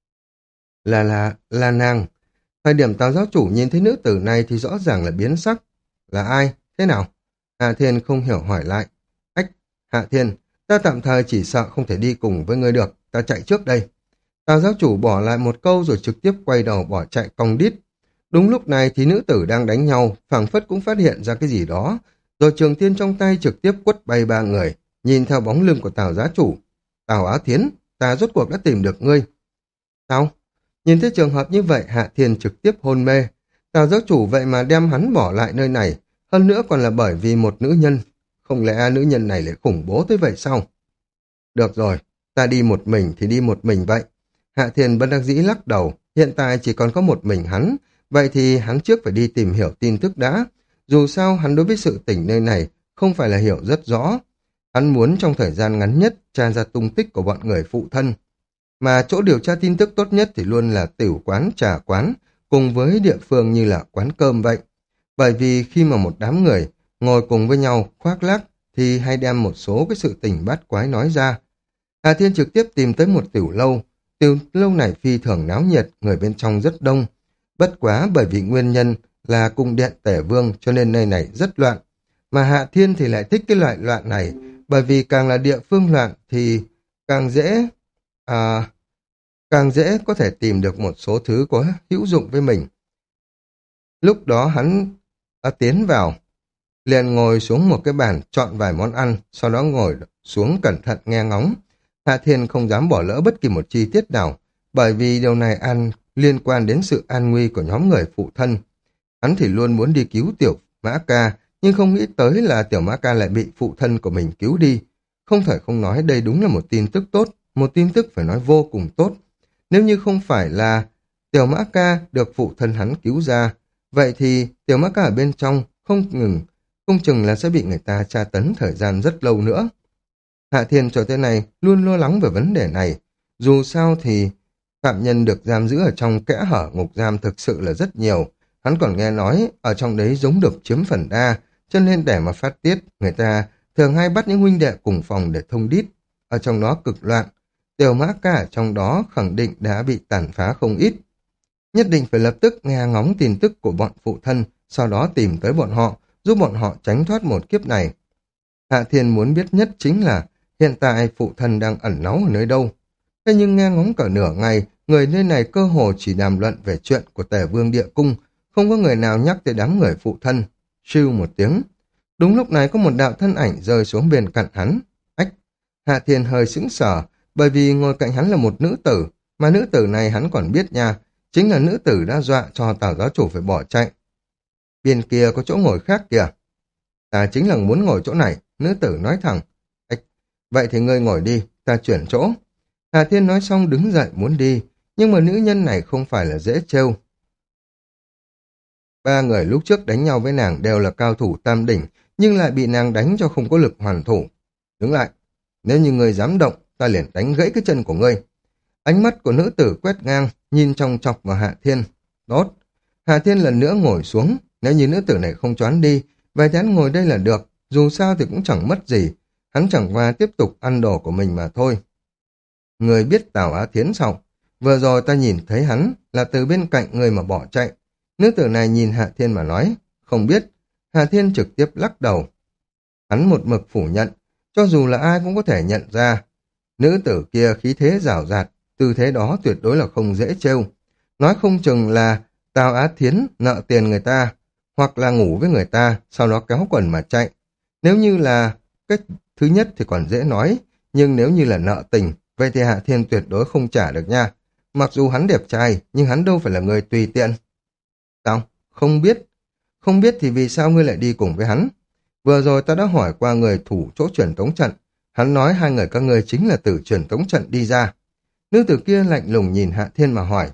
Là là, là nàng. Thời điểm Tào giáo chủ nhìn thấy nữ tử này thì rõ ràng là biến sắc. Là ai? Thế nào? Hạ Thiên không hiểu hỏi lại. Ách, Hạ Thiên, ta tạm thời chỉ sợ không thể đi cùng với ngươi được, ta chạy trước đây. Tào giáo chủ bỏ lại một câu rồi trực tiếp quay đầu bỏ chạy cong đít. Đúng lúc này thì nữ tử đang đánh nhau, phảng phất cũng phát hiện ra cái gì đó, rồi trường tiên trong tay trực tiếp quất bay ba người, nhìn theo bóng lưng của Tào giáo chủ. Tào Á Thiến, ta rốt cuộc đã tìm được ngươi. Sao? Nhìn thấy trường hợp như vậy, Hạ Thiên trực tiếp hôn mê. Tào giáo chủ vậy mà đem hắn bỏ lại nơi này, hơn nữa còn là bởi vì một nữ nhân. Không lẽ nữ nhân này lại khủng bố tới vậy sao? Được rồi, ta đi một mình thì đi một mình vậy. Hạ Thiên bất đắc dĩ lắc đầu, hiện tại chỉ còn có một mình hắn, vậy thì hắn trước phải đi tìm hiểu tin tức đã. Dù sao hắn đối với sự tỉnh nơi này không phải là hiểu rất rõ. Hắn muốn trong thời gian ngắn nhất tra ra tung tích của bọn người phụ thân. Mà chỗ điều tra tin tức tốt nhất thì luôn là tiểu quán, trà quán, cùng với địa phương như là quán cơm vậy. Bởi vì khi mà một đám người ngồi cùng với nhau khoác lác thì hay đem một số cái sự tình bát quái nói ra. Hà Thiên trực tiếp tìm tới một tiểu lâu. Tiểu lâu này phi thường náo nhiệt, người bên trong rất đông. Bất quá bởi vì nguyên nhân là cung điện Tể Vương cho nên nơi này rất loạn. Mà Hạ Thiên thì lại thích cái loại loạn này, bởi vì càng là địa phương loạn thì càng dễ à, càng dễ có thể tìm được một số thứ có hữu dụng với mình. Lúc đó hắn đã tiến vào, liền ngồi xuống một cái bàn chọn vài món ăn, sau đó ngồi xuống cẩn thận nghe ngóng. Hạ Thiên không dám bỏ lỡ bất kỳ một chi tiết nào, bởi vì điều này ăn liên quan đến sự an nguy của nhóm người phụ thân. Hắn thì luôn muốn đi cứu tiểu Mã Ca, nhưng không nghĩ tới là tiểu Mã Ca lại bị phụ thân của mình cứu đi. Không thể không nói đây đúng là một tin tức tốt, một tin tức phải nói vô cùng tốt. Nếu như không phải là tiểu Mã Ca được phụ thân hắn cứu ra, vậy thì tiểu Mã Ca ở bên trong không ngừng, không chừng là sẽ bị người ta tra tấn thời gian rất lâu nữa. Hạ Thiên cho tới nay luôn lo lắng về vấn đề này. Dù sao thì phạm nhân được giam giữ ở trong kẽ hở ngục giam thực sự là rất nhiều. Hắn còn nghe nói ở trong đấy giống được chiếm phần đa, cho nên để mà phát tiết, người ta thường hay bắt những huynh đệ cùng phòng để thông đít. Ở trong đó cực loạn. Tiểu Mã Ca ở trong đó khẳng định đã bị tàn phá không ít. Nhất định phải lập tức nghe ngóng tin tức của bọn phụ thân, sau đó tìm tới bọn họ, giúp bọn họ tránh thoát một kiếp này. Hạ Thiên muốn biết nhất chính là hiện tại phụ thân đang ẩn náu ở nơi đâu. Thế nhưng nghe ngóng cả nửa ngày, người nơi này cơ hồ chỉ đàm luận về chuyện của Tề Vương Địa Cung, không có người nào nhắc tới đám người phụ thân. Sưu một tiếng. Đúng lúc này có một đạo thân ảnh rơi xuống bên cạnh hắn. Ách! Hạ Thiên hơi sững sờ, bởi vì ngồi cạnh hắn là một nữ tử, mà nữ tử này hắn còn biết nha, chính là nữ tử đã dọa cho Tào giáo chủ phải bỏ chạy. Bên kia có chỗ ngồi khác kìa. Ta chính là muốn ngồi chỗ này, nữ tử nói thẳng. Ách! Vậy thì ngươi ngồi đi, ta chuyển chỗ. Hạ Thiên nói xong đứng dậy muốn đi, nhưng mà nữ nhân này không phải là dễ trêu. Ba người lúc trước đánh nhau với nàng đều là cao thủ tam đỉnh, nhưng lại bị nàng đánh cho không có lực hoàn thủ. Đứng lại, nếu như ngươi dám động, ta liền đánh gãy cái chân của ngươi. Ánh mắt của nữ tử quét ngang, nhìn trong chọc vào Hạ Thiên. Tốt. Hạ Thiên lần nữa ngồi xuống, nếu như nữ tử này không choán đi, vậy thì hắn ngồi đây là được, dù sao thì cũng chẳng mất gì, hắn chẳng qua tiếp tục ăn đồ của mình mà thôi. Người biết Tào Á Thiến sao? Vừa rồi ta nhìn thấy hắn là từ bên cạnh người mà bỏ chạy. Nữ tử này nhìn Hạ Thiên mà nói, không biết. Hạ Thiên trực tiếp lắc đầu. Hắn một mực phủ nhận, cho dù là ai cũng có thể nhận ra. Nữ tử kia khí thế rào rạt, tư thế đó tuyệt đối là không dễ trêu. Nói không chừng là Tào Á Thiến nợ tiền người ta, hoặc là ngủ với người ta, sau đó kéo quần mà chạy. Nếu như là cách thứ nhất thì còn dễ nói, nhưng nếu như là nợ tình, vậy thì Hạ Thiên tuyệt đối không trả được nha. Mặc dù hắn đẹp trai, nhưng hắn đâu phải là người tùy tiện. Sao? Không biết. Không biết thì vì sao ngươi lại đi cùng với hắn? Vừa rồi ta đã hỏi qua người thủ chỗ truyền tống trận. Hắn nói hai người các ngươi chính là từ truyền tống trận đi ra. Nữ tử kia lạnh lùng nhìn Hạ Thiên mà hỏi.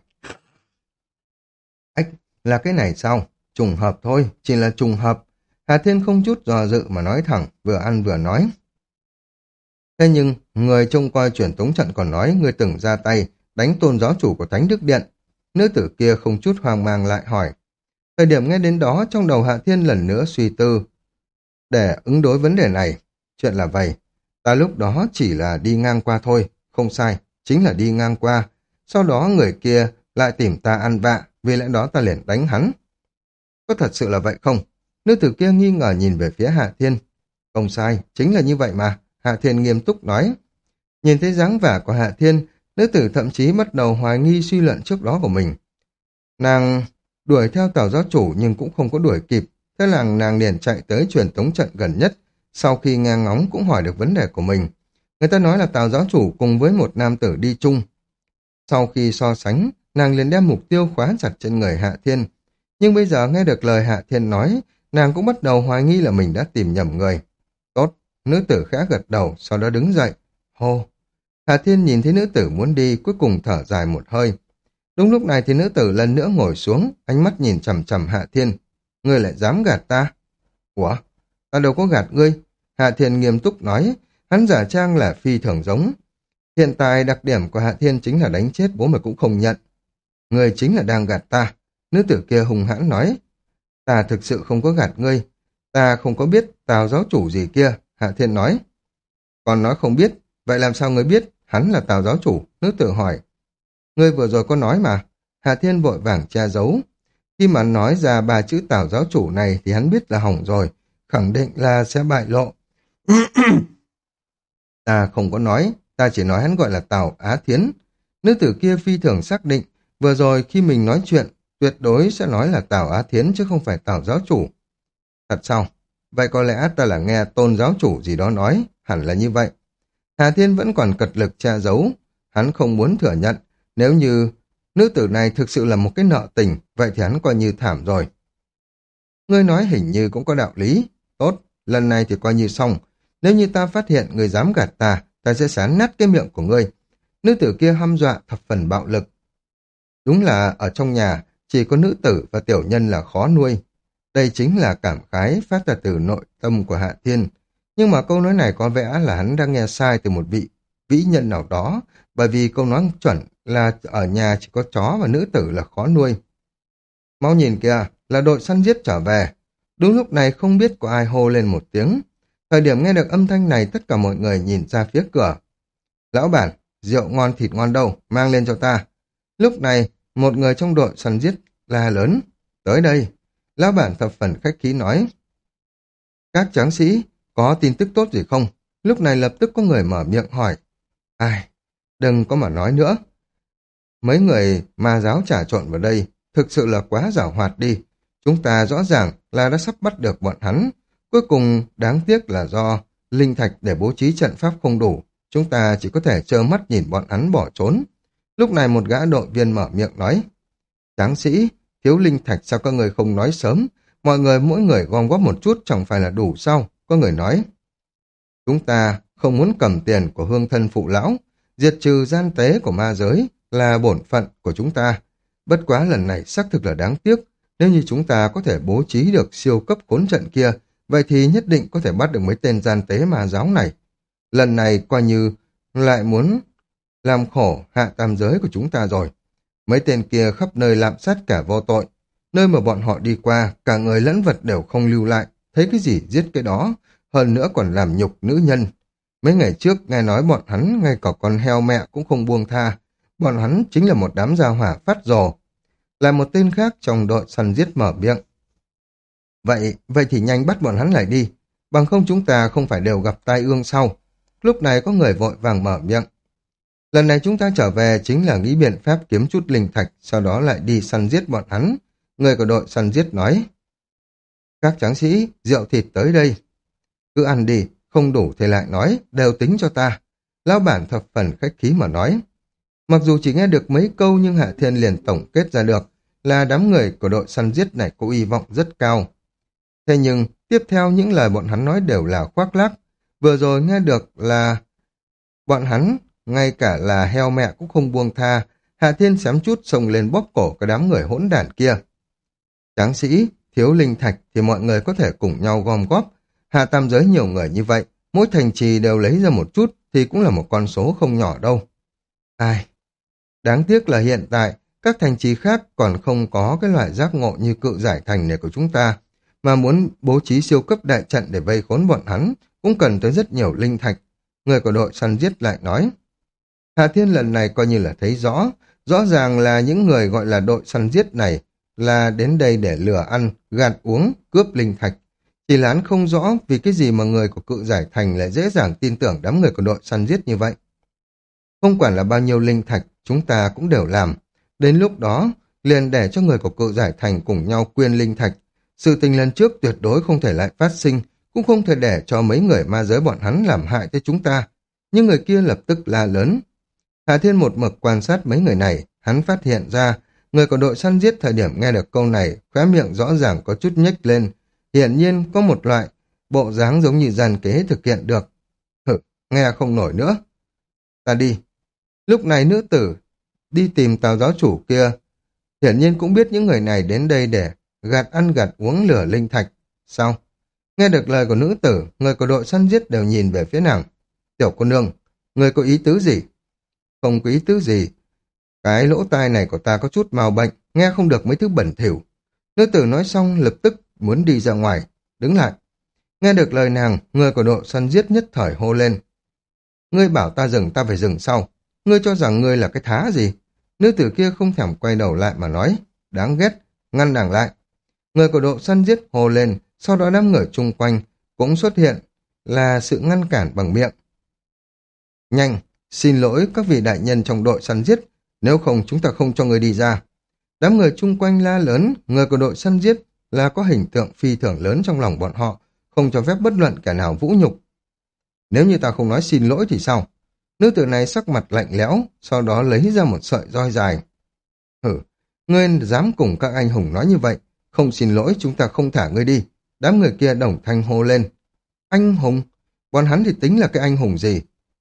Ách, là cái này sao? Trùng hợp thôi, chỉ là trùng hợp. Hạ Thiên không chút dò dự mà nói thẳng, vừa ăn vừa nói. Thế nhưng, người trông coi truyền tống trận còn nói người từng ra tay, đánh tôn giáo chủ của Thánh Đức Điện. Nữ tử kia không chút hoang mang lại hỏi. Thời điểm nghe đến đó, trong đầu Hạ Thiên lần nữa suy tư. Để ứng đối vấn đề này, chuyện là vậy. Ta lúc đó chỉ là đi ngang qua thôi, không sai, chính là đi ngang qua. Sau đó người kia lại tìm ta ăn vạ, vì lẽ đó ta liền đánh hắn. Có thật sự là vậy không? Nữ tử kia nghi ngờ nhìn về phía Hạ Thiên. Không sai, chính là như vậy mà. Hạ Thiên nghiêm túc nói. Nhìn thấy dáng vẻ của Hạ Thiên, nữ tử thậm chí bắt đầu hoài nghi suy luận trước đó của mình. Nàng đuổi theo Tào giáo chủ nhưng cũng không có đuổi kịp. Thế là nàng liền chạy tới truyền tống trận gần nhất. Sau khi nghe ngóng cũng hỏi được vấn đề của mình. Người ta nói là Tào giáo chủ cùng với một nam tử đi chung. Sau khi so sánh, nàng liền đem mục tiêu khóa chặt trên người Hạ Thiên. Nhưng bây giờ nghe được lời Hạ Thiên nói, nàng cũng bắt đầu hoài nghi là mình đã tìm nhầm người. Tốt, nữ tử khẽ gật đầu, sau đó đứng dậy. Hô! Hạ Thiên nhìn thấy nữ tử muốn đi, cuối cùng thở dài một hơi. Đúng lúc này thì nữ tử lần nữa ngồi xuống, ánh mắt nhìn chằm chằm Hạ Thiên. Ngươi lại dám gạt ta? Ủa? Ta đâu có gạt ngươi. Hạ Thiên nghiêm túc nói, hắn giả trang là phi thường giống. Hiện tại đặc điểm của Hạ Thiên chính là đánh chết bố mà cũng không nhận. Ngươi chính là đang gạt ta. Nữ tử kia hùng hãn nói. Ta thực sự không có gạt ngươi. Ta không có biết Tào giáo chủ gì kia. Hạ Thiên nói. Còn nói không biết, vậy làm sao ngươi biết hắn là Tào giáo chủ? Nữ tử hỏi. Ngươi vừa rồi có nói mà. Hạ Thiên vội vàng che giấu. Khi mà nói ra ba chữ Tào giáo chủ này thì hắn biết là hỏng rồi. Khẳng định là sẽ bại lộ. Ta không có nói. Ta chỉ nói hắn gọi là Tào Á Thiến. Nữ tử kia phi thường xác định. Vừa rồi khi mình nói chuyện, tuyệt đối sẽ nói là Tào Á Thiến chứ không phải Tào giáo chủ. Thật sao? Vậy có lẽ ta là nghe tôn giáo chủ gì đó nói. Hẳn là như vậy. Hà Thiên vẫn còn cật lực che giấu. Hắn không muốn thừa nhận. Nếu như nữ tử này thực sự là một cái nợ tình, vậy thì hắn coi như thảm rồi. Ngươi nói hình như cũng có đạo lý. Tốt, lần này thì coi như xong. Nếu như ta phát hiện người dám gạt ta, ta sẽ xé nát cái miệng của ngươi. Nữ tử kia hăm dọa thập phần bạo lực. Đúng là ở trong nhà, chỉ có nữ tử và tiểu nhân là khó nuôi. Đây chính là cảm khái phát ra từ nội tâm của Hạ Thiên. Nhưng mà câu nói này có vẻ là hắn đang nghe sai từ một vị vĩ nhân nào đó, bởi vì câu nói chuẩn là ở nhà chỉ có chó và nữ tử là khó nuôi. Mau nhìn kìa, là đội săn giết trở về. Đúng lúc này không biết có ai hô lên một tiếng. Thời điểm nghe được âm thanh này tất cả mọi người nhìn ra phía cửa. Lão bản, rượu ngon thịt ngon đâu, mang lên cho ta. Lúc này, một người trong đội săn giết la lớn, tới đây. Lão bản thập phần khách khí nói, các tráng sĩ, có tin tức tốt gì không? Lúc này lập tức có người mở miệng hỏi, ai, đừng có mà nói nữa. Mấy người ma giáo trà trộn vào đây, thực sự là quá giảo hoạt đi. Chúng ta rõ ràng là đã sắp bắt được bọn hắn. Cuối cùng, đáng tiếc là do linh thạch để bố trí trận pháp không đủ. Chúng ta chỉ có thể trơ mắt nhìn bọn hắn bỏ trốn. Lúc này một gã đội viên mở miệng nói, tráng sĩ, thiếu linh thạch sao các người không nói sớm? Mọi người mỗi người gom góp một chút chẳng phải là đủ sao? Có người nói, chúng ta không muốn cầm tiền của hương thân phụ lão, diệt trừ gian tế của ma giới là bổn phận của chúng ta. Bất quá lần này xác thực là đáng tiếc, nếu như chúng ta có thể bố trí được siêu cấp khốn trận kia, vậy thì nhất định có thể bắt được mấy tên gian tế ma giáo này. Lần này coi như lại muốn làm khổ hạ tam giới của chúng ta rồi. Mấy tên kia khắp nơi lạm sát cả vô tội. Nơi mà bọn họ đi qua, cả người lẫn vật đều không lưu lại, thấy cái gì giết cái đó, hơn nữa còn làm nhục nữ nhân. Mấy ngày trước nghe nói bọn hắn ngay cả con heo mẹ cũng không buông tha. Bọn hắn chính là một đám gia hỏa phát rồ. Là một tên khác trong đội săn giết mở miệng. Vậy, vậy thì nhanh bắt bọn hắn lại đi. Bằng không chúng ta không phải đều gặp tai ương sau. Lúc này có người vội vàng mở miệng. Lần này chúng ta trở về chính là nghĩ biện pháp kiếm chút linh thạch, sau đó lại đi săn giết bọn hắn. Người của đội săn giết nói. Các tráng sĩ, rượu thịt tới đây. Cứ ăn đi, không đủ thì lại nói, đều tính cho ta. Lão bản thập phần khách khí mà nói. Mặc dù chỉ nghe được mấy câu nhưng Hạ Thiên liền tổng kết ra được là đám người của đội săn giết này có uy vọng rất cao. Thế nhưng, tiếp theo những lời bọn hắn nói đều là khoác lác. Vừa rồi nghe được là bọn hắn, ngay cả là heo mẹ cũng không buông tha. Hạ Thiên xém chút xông lên bóp cổ cái đám người hỗn đản kia. Tráng sĩ, thiếu linh thạch thì mọi người có thể cùng nhau gom góp. Hạ tam giới nhiều người như vậy, mỗi thành trì đều lấy ra một chút thì cũng là một con số không nhỏ đâu. Ai? Đáng tiếc là hiện tại, các thành trì khác còn không có cái loại giác ngộ như cự giải thành này của chúng ta, mà muốn bố trí siêu cấp đại trận để vây khốn bọn hắn, cũng cần tới rất nhiều linh thạch. Người của đội săn giết lại nói. Hà Thiên lần này coi như là thấy rõ, rõ ràng là những người gọi là đội săn giết này là đến đây để lừa ăn, gạt uống, cướp linh thạch. Chỉ là hắn không rõ vì cái gì mà người của cự giải thành lại dễ dàng tin tưởng đám người của đội săn giết như vậy. Không quản là bao nhiêu linh thạch, chúng ta cũng đều làm. Đến lúc đó, liền để cho người của cự giải thành cùng nhau quyên linh thạch. Sự tình lần trước tuyệt đối không thể lại phát sinh, cũng không thể để cho mấy người ma giới bọn hắn làm hại tới chúng ta. Nhưng người kia lập tức la lớn. Hà Thiên một mực quan sát mấy người này, hắn phát hiện ra, người của đội săn giết thời điểm nghe được câu này, khóe miệng rõ ràng có chút nhếch lên. Hiển nhiên có một loại bộ dáng giống như gian kế thực hiện được. Hử, nghe không nổi nữa. Ta đi. Lúc này nữ tử đi tìm tào giáo chủ kia, hiển nhiên cũng biết những người này đến đây để gạt ăn gạt uống lửa linh thạch. Sao? Nghe được lời của nữ tử, người của đội săn giết đều nhìn về phía nàng. Tiểu cô nương, người có ý tứ gì? Không có ý tứ gì. Cái lỗ tai này của ta có chút mào bệnh, nghe không được mấy thứ bẩn thỉu. Nữ tử nói xong lập tức muốn đi ra ngoài, đứng lại. Nghe được lời nàng, người của đội săn giết nhất thời hô lên. Ngươi bảo ta dừng, ta phải dừng sau. Ngươi cho rằng ngươi là cái thá gì? Nữ tử kia không thèm quay đầu lại mà nói. Đáng ghét, ngăn nàng lại. Người của đội săn giết hô lên, sau đó đám người chung quanh cũng xuất hiện là sự ngăn cản bằng miệng. Nhanh, xin lỗi các vị đại nhân trong đội săn giết, nếu không chúng ta không cho người đi ra. Đám người chung quanh la lớn, người của đội săn giết là có hình tượng phi thường lớn trong lòng bọn họ, không cho phép bất luận kẻ nào vũ nhục. Nếu như ta không nói xin lỗi thì sao? Nữ tử này sắc mặt lạnh lẽo, sau đó lấy ra một sợi roi dài. Hử, ngươi dám cùng các anh hùng nói như vậy, không xin lỗi chúng ta không thả ngươi đi. Đám người kia đồng thanh hô lên. Anh hùng? Bọn hắn thì tính là cái anh hùng gì?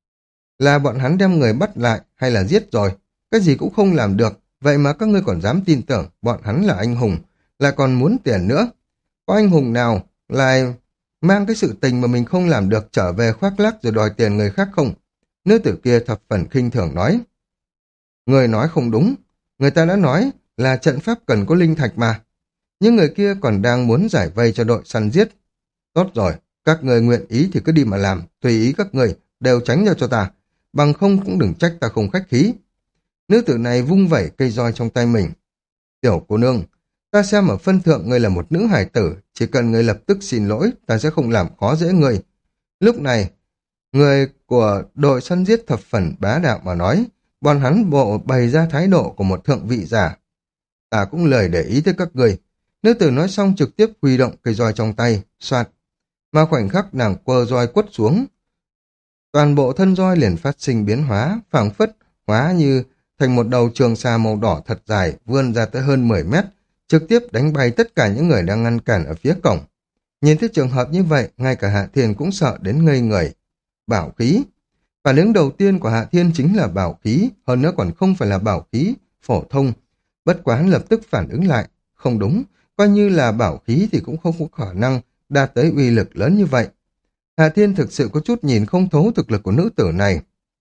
Là bọn hắn đem người bắt lại hay là giết rồi? Cái gì cũng không làm được, vậy mà các ngươi còn dám tin tưởng bọn hắn là anh hùng, là còn muốn tiền nữa. Có anh hùng nào lại mang cái sự tình mà mình không làm được trở về khoác lác rồi đòi tiền người khác không? Nữ tử kia thập phần khinh thường nói. Người nói không đúng, người ta đã nói là trận pháp cần có linh thạch mà. Nhưng người kia còn đang muốn giải vây cho đội săn giết. Tốt rồi, các người nguyện ý thì cứ đi mà làm, tùy ý các người, đều tránh ra cho ta. bằng không cũng đừng trách ta không khách khí. Nữ tử này vung vẩy cây roi trong tay mình. Tiểu cô nương, ta xem ở phân thượng ngươi là một nữ hài tử, chỉ cần ngươi lập tức xin lỗi, ta sẽ không làm khó dễ ngươi. Lúc này, người của đội săn giết thập phần bá đạo mà nói, bọn hắn bộ bày ra thái độ của một thượng vị giả. Ta cũng lời để ý tới các người. Nữ tử nói xong trực tiếp huy động cây roi trong tay, soạt. Mà khoảnh khắc nàng quơ roi quất xuống, toàn bộ thân roi liền phát sinh biến hóa, phảng phất, hóa như thành một đầu trường xà màu đỏ thật dài, vươn ra tới hơn mười mét, trực tiếp đánh bay tất cả những người đang ngăn cản ở phía cổng. Nhìn thấy trường hợp như vậy, ngay cả Hạ Thiên cũng sợ đến ngây người. Bảo khí. Phản ứng đầu tiên của Hạ Thiên chính là bảo khí, hơn nữa còn không phải là bảo khí, phổ thông. Bất quá hắn lập tức phản ứng lại. Không đúng, coi như là bảo khí thì cũng không có khả năng đạt tới uy lực lớn như vậy. Hạ Thiên thực sự có chút nhìn không thấu thực lực của nữ tử này.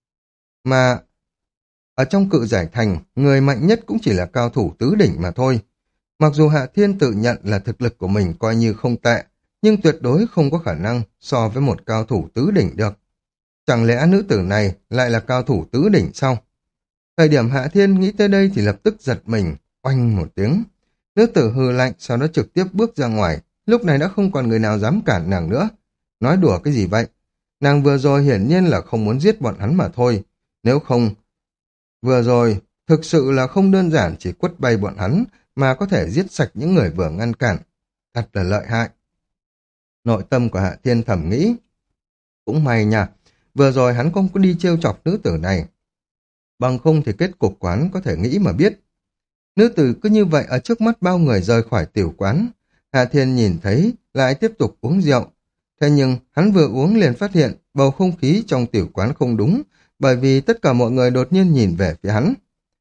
Mà ở trong cự giải thành, người mạnh nhất cũng chỉ là cao thủ tứ đỉnh mà thôi. Mặc dù Hạ Thiên tự nhận là thực lực của mình coi như không tệ, nhưng tuyệt đối không có khả năng so với một cao thủ tứ đỉnh được. Chẳng lẽ nữ tử này lại là cao thủ tứ đỉnh sao? Thời điểm Hạ Thiên nghĩ tới đây thì lập tức giật mình, oanh một tiếng. Nữ tử hừ lạnh, sau đó trực tiếp bước ra ngoài, lúc này đã không còn người nào dám cản nàng nữa. Nói đùa cái gì vậy? Nàng vừa rồi hiển nhiên là không muốn giết bọn hắn mà thôi. Nếu không, vừa rồi thực sự là không đơn giản chỉ quất bay bọn hắn, mà có thể giết sạch những người vừa ngăn cản. Thật là lợi hại. Nội tâm của Hạ Thiên thầm nghĩ. Cũng may nha, vừa rồi hắn không có đi trêu chọc nữ tử này. Bằng không thì kết cục quán có thể nghĩ mà biết. Nữ tử cứ như vậy ở trước mắt bao người rời khỏi tiểu quán. Hạ Thiên nhìn thấy, lại tiếp tục uống rượu. Thế nhưng, hắn vừa uống liền phát hiện bầu không khí trong tiểu quán không đúng, bởi vì tất cả mọi người đột nhiên nhìn về phía hắn.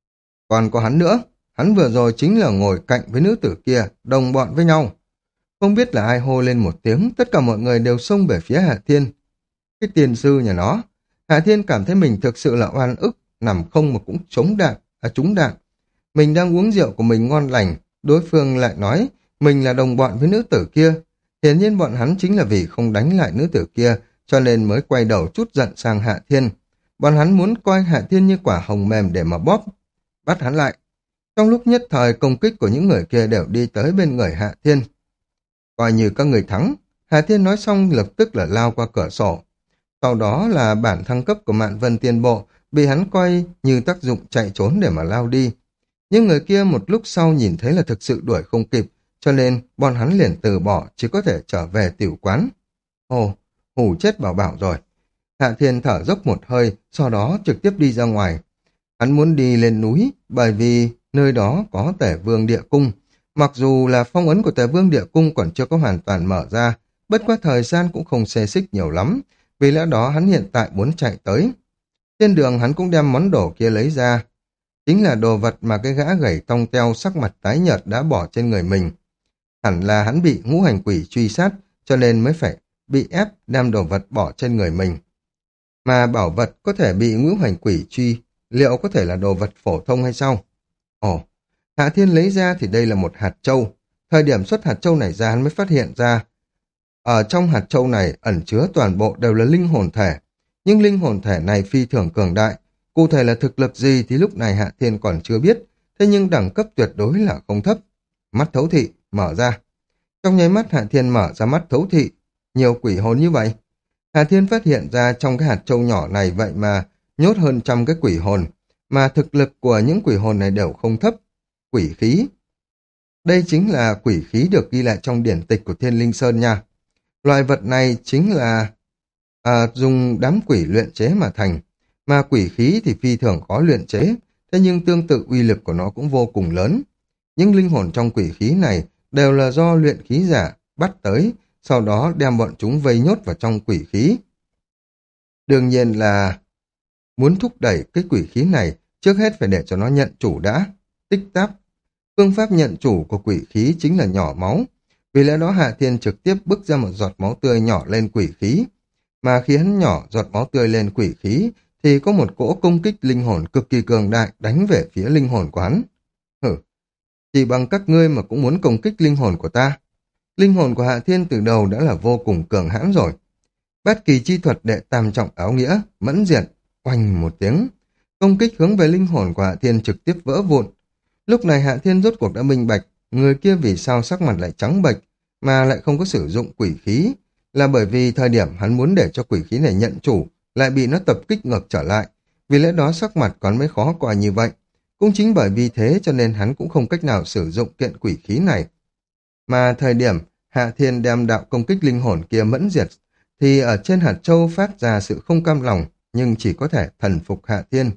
Còn có hắn nữa, hắn vừa rồi chính là ngồi cạnh với nữ tử kia, đồng bọn với nhau. Không biết là ai hô lên một tiếng, tất cả mọi người đều xông về phía Hạ Thiên. Cái tiền sư nhà nó, Hạ Thiên cảm thấy mình thực sự là oan ức, nằm không mà cũng trúng đạn, à trúng đạn. Mình đang uống rượu của mình ngon lành, đối phương lại nói mình là đồng bọn với nữ tử kia. Hiển nhiên bọn hắn chính là vì không đánh lại nữ tử kia, cho nên mới quay đầu chút giận sang Hạ Thiên. Bọn hắn muốn coi Hạ Thiên như quả hồng mềm để mà bóp, bắt hắn lại. Trong lúc nhất thời công kích của những người kia đều đi tới bên người Hạ Thiên. Coi như các người thắng, Hạ Thiên nói xong lập tức là lao qua cửa sổ. Sau đó là bản thăng cấp của Mạn Vân Tiên Bộ, bị hắn coi như tác dụng chạy trốn để mà lao đi. Nhưng người kia một lúc sau nhìn thấy là thực sự đuổi không kịp, cho nên bọn hắn liền từ bỏ, chỉ có thể trở về tiểu quán. Ồ, hù chết Bảo Bảo rồi. Hạ Thiên thở dốc một hơi, sau đó trực tiếp đi ra ngoài. Hắn muốn đi lên núi, bởi vì nơi đó có Tể Vương Địa Cung. Mặc dù là phong ấn của Tề Vương Địa Cung còn chưa có hoàn toàn mở ra, bất quá thời gian cũng không xê xích nhiều lắm, vì lẽ đó hắn hiện tại muốn chạy tới. Trên đường hắn cũng đem món đồ kia lấy ra, chính là đồ vật mà cái gã gầy tông teo sắc mặt tái nhợt đã bỏ trên người mình. Hẳn là hắn bị ngũ hành quỷ truy sát, cho nên mới phải bị ép đem đồ vật bỏ trên người mình. Mà bảo vật có thể bị ngũ hành quỷ truy, liệu có thể là đồ vật phổ thông hay sao? Ồ, Hạ Thiên lấy ra thì đây là một hạt châu. Thời điểm xuất hạt châu này ra hắn mới phát hiện ra. Ở trong hạt châu này ẩn chứa toàn bộ đều là linh hồn thể. Nhưng linh hồn thể này phi thường cường đại. Cụ thể là thực lực gì thì lúc này Hạ Thiên còn chưa biết. Thế nhưng đẳng cấp tuyệt đối là không thấp. Mắt thấu thị, mở ra. Trong nháy mắt Hạ Thiên mở ra mắt thấu thị. Nhiều quỷ hồn như vậy. Hạ Thiên phát hiện ra trong cái hạt châu nhỏ này vậy mà nhốt hơn trăm cái quỷ hồn. Mà thực lực của những quỷ hồn này đều không thấp. Quỷ khí. Đây chính là quỷ khí được ghi lại trong điển tịch của Thiên Linh Sơn nha. Loại vật này chính là à, dùng đám quỷ luyện chế mà thành. Mà quỷ khí thì phi thường khó luyện chế, thế nhưng tương tự uy lực của nó cũng vô cùng lớn. Những linh hồn trong quỷ khí này đều là do luyện khí giả bắt tới, sau đó đem bọn chúng vây nhốt vào trong quỷ khí. Đương nhiên là muốn thúc đẩy cái quỷ khí này, trước hết phải để cho nó nhận chủ đã. Tích tắc. Phương pháp nhận chủ của quỷ khí chính là nhỏ máu. Vì lẽ đó Hạ Thiên trực tiếp bức ra một giọt máu tươi nhỏ lên quỷ khí. Mà khi hắn nhỏ giọt máu tươi lên quỷ khí, thì có một cỗ công kích linh hồn cực kỳ cường đại đánh về phía linh hồn của hắn. Hử! Chỉ bằng các ngươi mà cũng muốn công kích linh hồn của ta. Linh hồn của Hạ Thiên từ đầu đã là vô cùng cường hãn rồi. Bát kỳ chi thuật đệ tam trọng áo nghĩa, mẫn diện. Oanh một tiếng, công kích hướng về linh hồn của Hạ Thiên trực tiếp vỡ vụn. Lúc này Hạ Thiên rốt cuộc đã minh bạch, người kia vì sao sắc mặt lại trắng bệch mà lại không có sử dụng quỷ khí, là bởi vì thời điểm hắn muốn để cho quỷ khí này nhận chủ, lại bị nó tập kích ngược trở lại, vì lẽ đó sắc mặt còn mới khó coi như vậy. Cũng chính bởi vì thế cho nên hắn cũng không cách nào sử dụng kiện quỷ khí này. Mà thời điểm Hạ Thiên đem đạo công kích linh hồn kia mẫn diệt, thì ở trên hạt châu phát ra sự không cam lòng, nhưng chỉ có thể thần phục Hạ Thiên.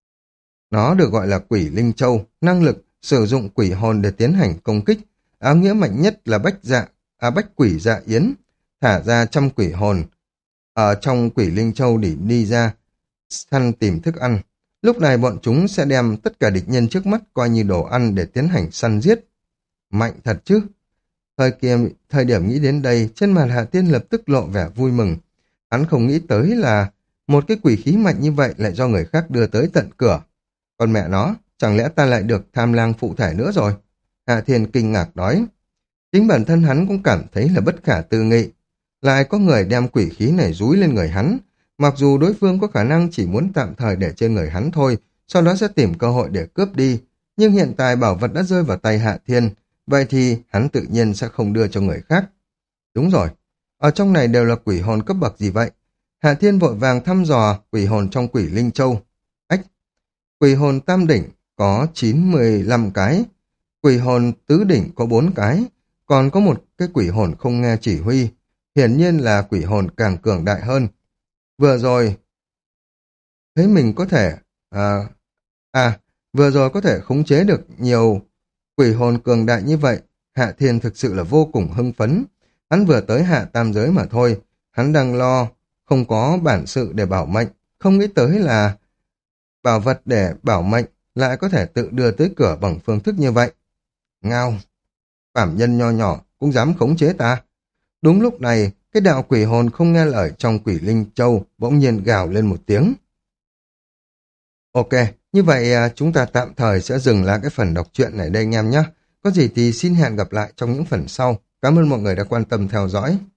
Nó được gọi là quỷ linh châu, năng lực sử dụng quỷ hồn để tiến hành công kích. Áo nghĩa mạnh nhất là bách dạ, à bách quỷ dạ yến, thả ra trăm quỷ hồn ở trong quỷ linh châu để đi ra săn tìm thức ăn. Lúc này bọn chúng sẽ đem tất cả địch nhân trước mắt coi như đồ ăn để tiến hành săn giết. Mạnh thật chứ? Thời, kia, thời điểm nghĩ đến đây, trên mặt Hạ Tiên lập tức lộ vẻ vui mừng. Hắn không nghĩ tới là một cái quỷ khí mạnh như vậy lại do người khác đưa tới tận cửa. Còn mẹ nó, chẳng lẽ ta lại được tham lang phụ thể nữa rồi? Hạ Thiên kinh ngạc nói. Chính bản thân hắn cũng cảm thấy là bất khả tư nghị. Lại có người đem quỷ khí này dúi lên người hắn. Mặc dù đối phương có khả năng chỉ muốn tạm thời để trên người hắn thôi, sau đó sẽ tìm cơ hội để cướp đi. Nhưng hiện tại bảo vật đã rơi vào tay Hạ Thiên, vậy thì hắn tự nhiên sẽ không đưa cho người khác. Đúng rồi, ở trong này đều là quỷ hồn cấp bậc gì vậy? Hạ Thiên vội vàng thăm dò quỷ hồn trong quỷ linh châu. Ách, quỷ hồn tam đỉnh có chín mươi lăm cái, quỷ hồn tứ đỉnh có bốn cái, còn có một cái quỷ hồn không nghe chỉ huy. Hiển nhiên là quỷ hồn càng cường đại hơn. Vừa rồi, thấy mình có thể, à, à, vừa rồi có thể khống chế được nhiều quỷ hồn cường đại như vậy, Hạ Thiên thực sự là vô cùng hưng phấn. Hắn vừa tới hạ tam giới mà thôi, hắn đang lo, không có bản sự để bảo mệnh, không nghĩ tới là bảo vật để bảo mệnh lại có thể tự đưa tới cửa bằng phương thức như vậy. Ngao, phàm nhân nho nhỏ cũng dám khống chế ta. Đúng lúc này, cái đạo quỷ hồn không nghe lời trong quỷ linh châu bỗng nhiên gào lên một tiếng. Ok, như vậy à, chúng ta tạm thời sẽ dừng lại cái phần đọc truyện này đây anh em nhé. Có gì thì xin hẹn gặp lại trong những phần sau. Cảm ơn mọi người đã quan tâm theo dõi.